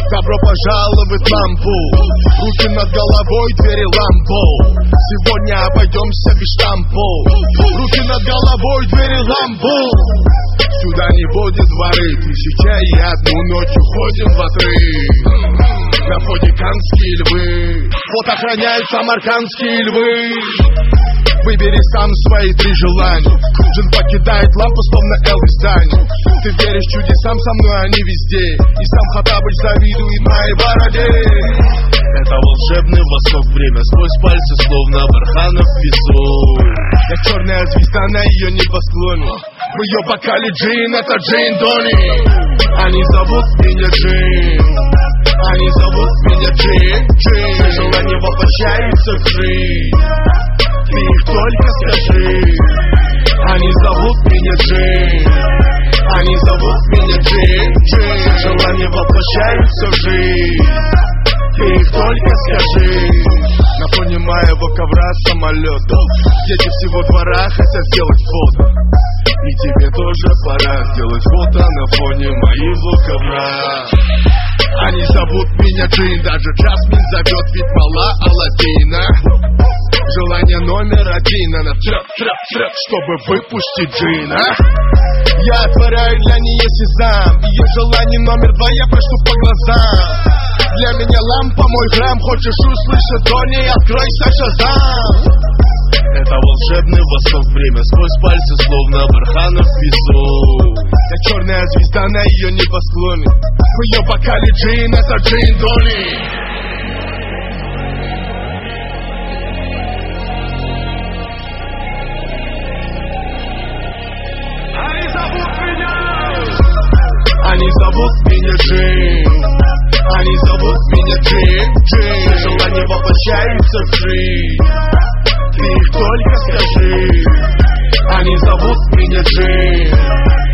Добро пожаловать в лампу. Руки над головой, двери лампу. Сегодня обойдемся без штампов. Руки над головой, двери лампу. Сюда не будет воры. Тысяча и одну ночь уходим в отрыв. На входе канские львы. Вот охраняют самаркандские львы. Выбери сам свои 3 желания. Джин покидает лампу, словно Элвис Дани. Ты веришь чудесам, со мной они везде. И сам Хоттабыч завидует моей бороде. Это волшебный восток, время сквозь пальцы, словно барханов везу. Я черная звезда на ее небосклоне. В ее бокале джин, это Джейн Дони. Они зовут меня Джин. Они зовут меня Джин, Джин. Все желания воплощаются в жизнь. Ты их только скажи. Они зовут меня Джин. Они зовут меня Джин, Джин. Все желания воплощаются в жизнь. Ты их только скажи. На фоне моего ковра самолет. Дети всего двора хотят сделать фото. И тебе тоже пора сделать фото на фоне моего ковра. Они зовут меня Джин, даже Джасмин зовет, ведь мала Аладдина. Желание номер 1, она трёп, чтобы выпустить Джина. Я отворяю для нее сезам. Ее желание номер 2, я прошу по глазам. Для меня лампа, мой храм. Хочешь услышать Дони, откройся, Шазам. Это волшебный восток, время сквозь пальцы, словно барханов везу. Я черная звезда на ее небосклоне. В ее бокале джин, это Джейн Дони. Они зовут меня Джин. Они зовут меня Джин, Джин. Все желания воплощаются в жизнь. Ты их только скажи. Они зовут меня Джин.